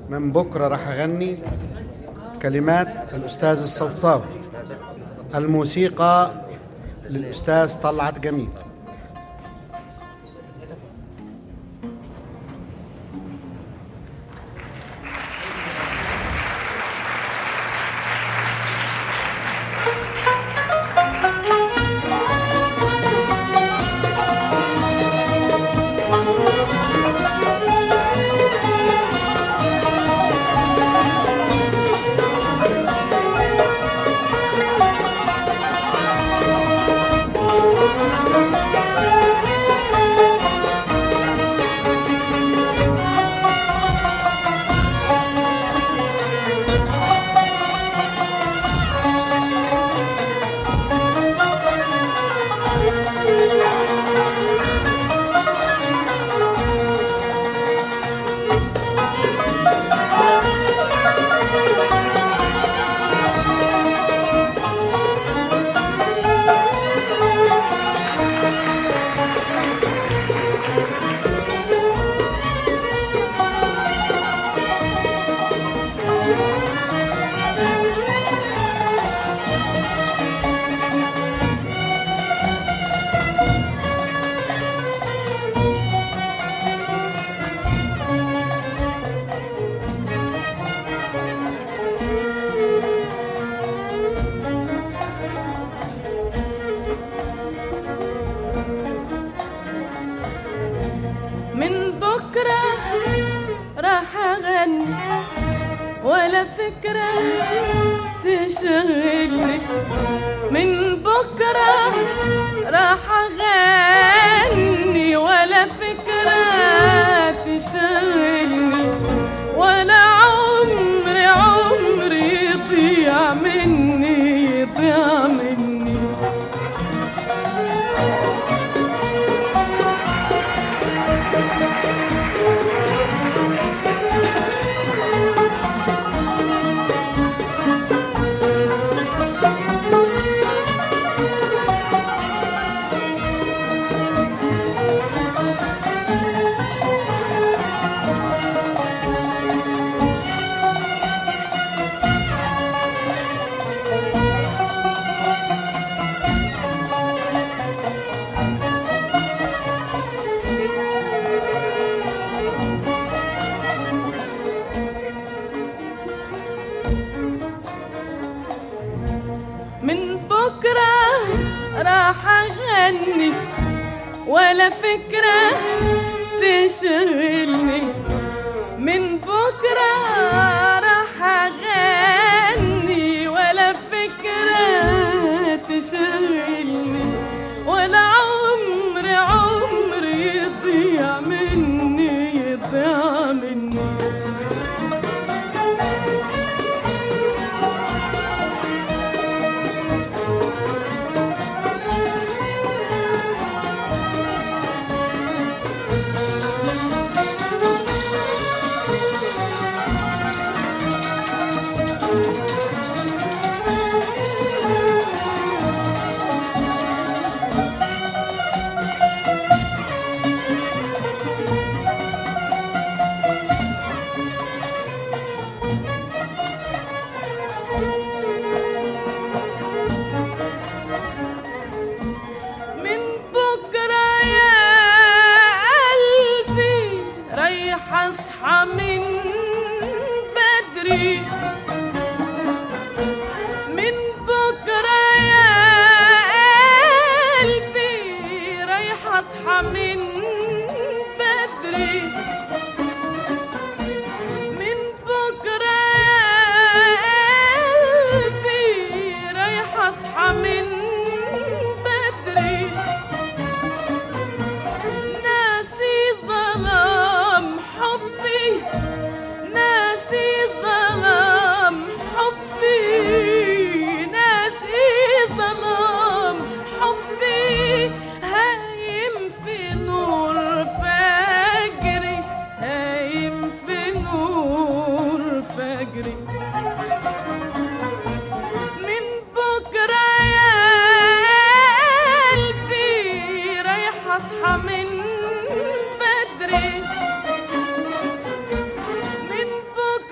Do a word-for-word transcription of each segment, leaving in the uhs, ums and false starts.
من بكرة راح أغني كلمات الأستاذ الصوطاوي، الموسيقى للأستاذ طلعت جميل. ولا فكرة تشغلني، من بكرة راح أغني ولا فكرة تشغلني، ولا عمري عمري يضيع مني يضيع مني. من بكرة راح أغني ولا فكرة تشغلني، من بكرة راح أغني ولا فكرة تشغلني، ولا عمري عمري يضيع مني يضيع مني. أصحى من بدري، من بكرة يا قلبي رايح أصحى من بدري، من بكرة يا قلبي رايح أصحى من بدري، ناسي ظلام حبي ناسي ظلام حبي ناسي ظلام حبي، هايم في نور فجري هايم في نور فجري. من بكرة يا قلبي رايح أصحى من بدري، من بكرة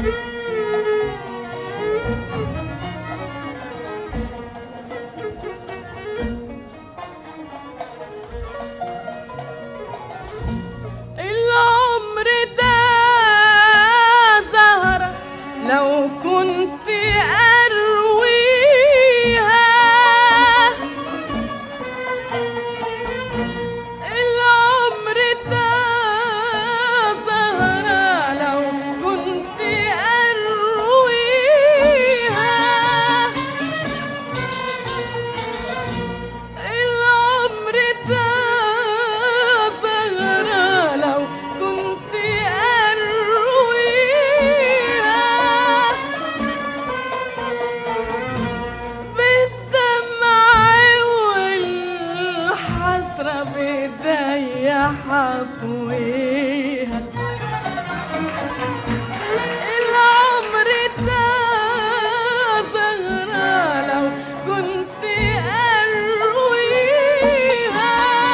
حطويها العمر ده زهرة لو كنت أرويها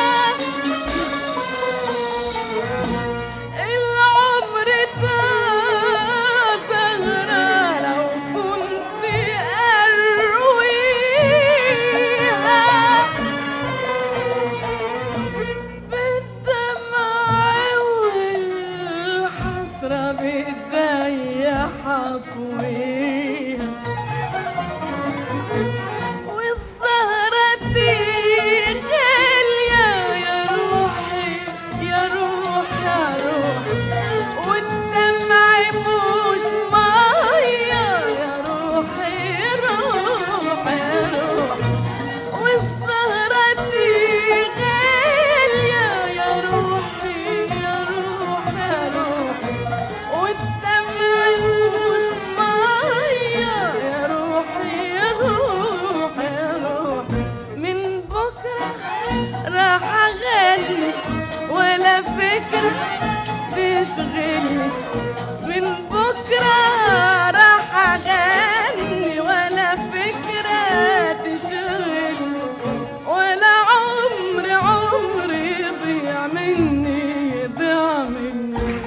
العمر ده زهرة لو كنت أرويها بإيديا حطويها والسهرة دي غالية يا روحي يا روح يا روح والدمع مش مية يا روحي روح يا روح والسهرة دي غالية يا روحي يا روح يا روح والدمع مش مية يا روحي يا روح يا روح من بكرة راح أغني ولا فكرة تشغلني من بكرة راح أغني ولا فكرة تشغلني ولا عمر عمر يضيع مني يضيع مني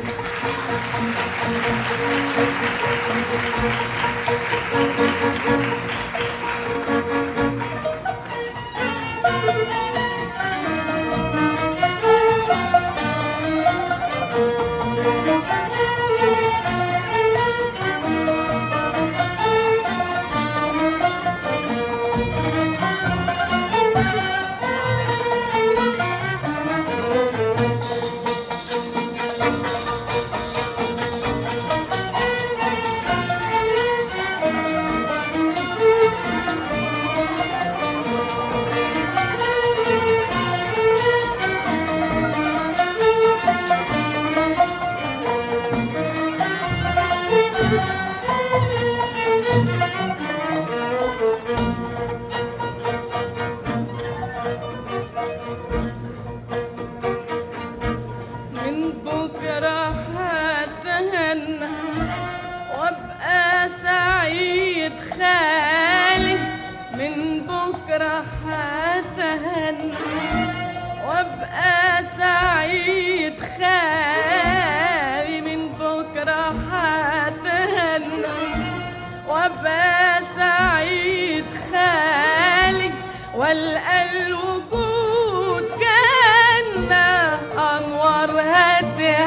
من بكرة هتهنى وابقى سعيد خالي من بكرة هتهنى وابقى سعيد خالي من بكرة هتهنى وابقى سعيد خالي والقى الوجود جنة أنوارها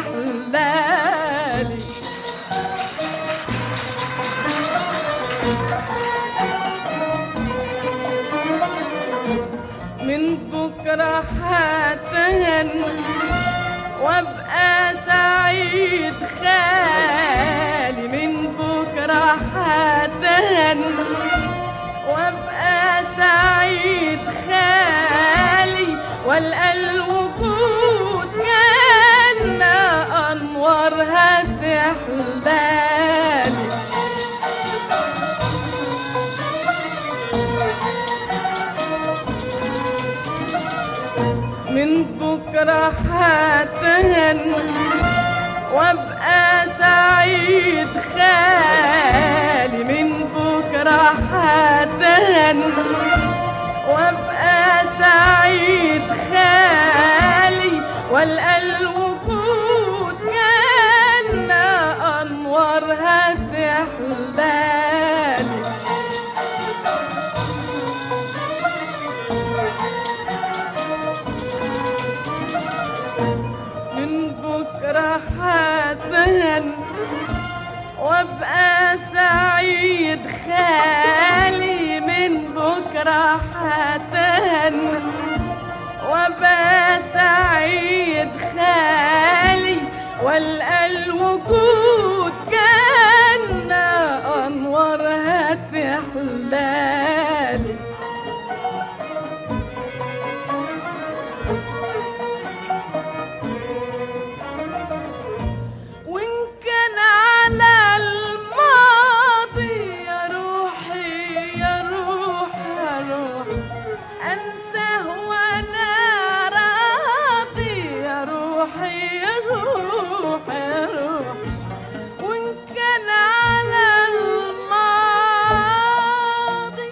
تحلالي من بكرة هتهنى وابقى سعيد خالي من بكرة هتهنى وابقى سعيد خالي والقى الوجود جنة أنوارها تحلالي من بكرة هتهنى وابقى سعيد خالي من بكرة هتهنى وابقى سعيد خالي والقى الوجود جنة أنوارها تحلالي من بكرة حتهن وابقى سعيد خالي من بكرة حتهن وابقى سعيد خالي والقى الوجود جنة أنوارها تحلالي وإن كان على الماضي يا روحي يا روح يا روح أنساه وأنا راضي يا روحي يا روح يا روح وإن كان على الماضي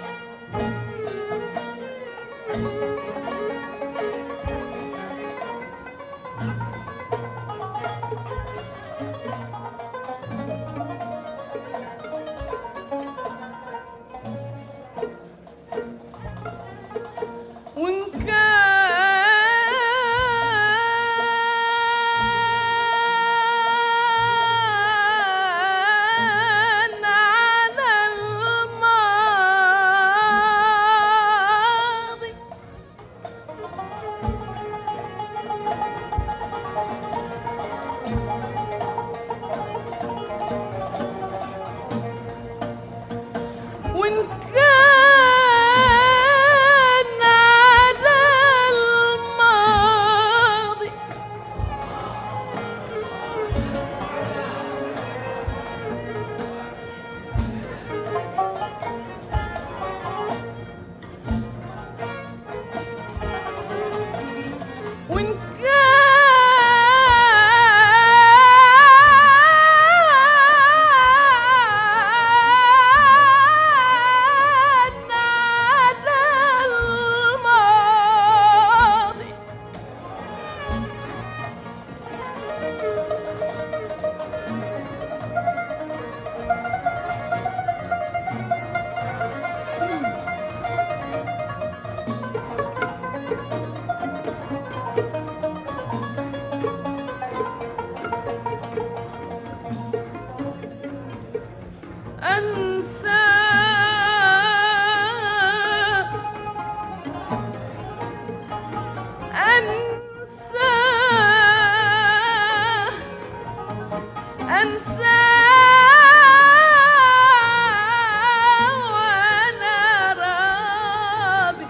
وإن كان على الماضي وإن كان على الماضي وإن كان على الماضي أنسى أنسى أنسى وأنا راضي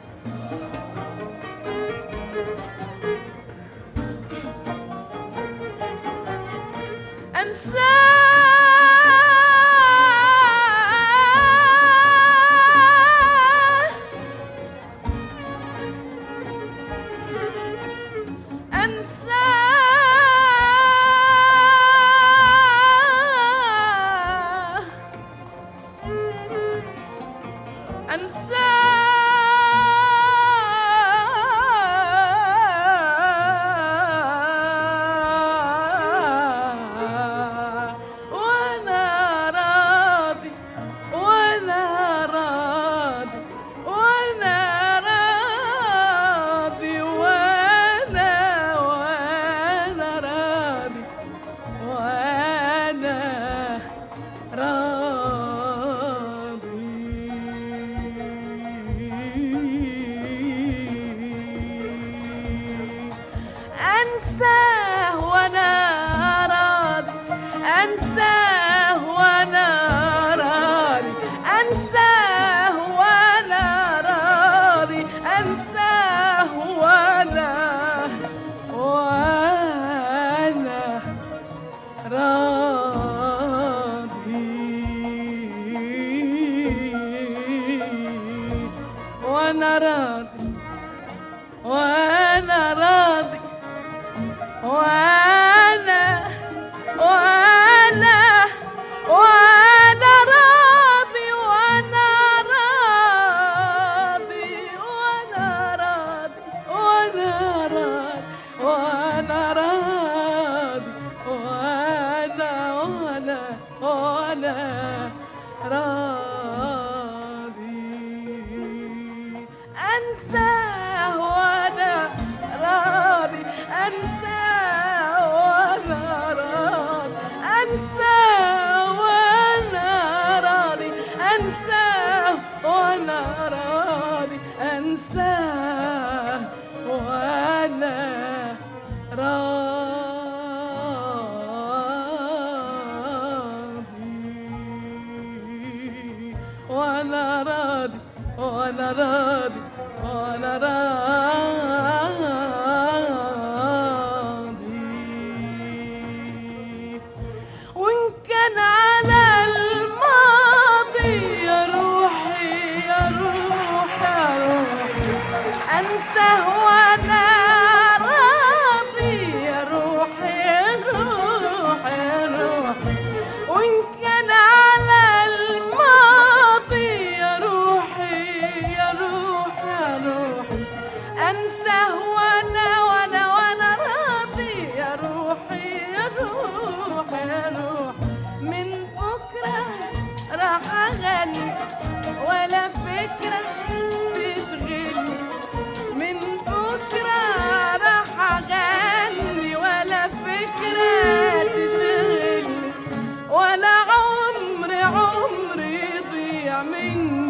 أنسى أنسى أنسى وأنا راضي وأنا راضي وأنا راضي وأنا وأنا راضي وأنا راضي أنساه وأنا راضي أنساه وأنا راضي أنساه وأنا راضي أنساه وأنا وأنا راضي وأنا راضي وأنا راضي وأنا وأنا وأنا راضي وأنا راضي وأنا راضي وأنا راضي وأنا راضي وأنا وأنا وأنا راضي أنساه وأنا راضي أنساه وأنا راضي أنساه وأنا راضي أنساه وأنا راضي أنساه وأنا راضي وأنا راضي وأنا راضي وأنا راضي وإن كان على الماضي يا روحي يا روحي يا روحي أنساه وأنا راضي يا روحي يا روحي يا روحي وإن كان على الماضي يا روحي يا روحي يا روحي أنساه وأنا وأنا وأنا راضي يا روحي يا روحي يا روحي من بكرة راح أغني ولا فكرة تشغلني من بكرة راح أغني ولا فكرة تشغلني ولا عمري عمري يضيع مني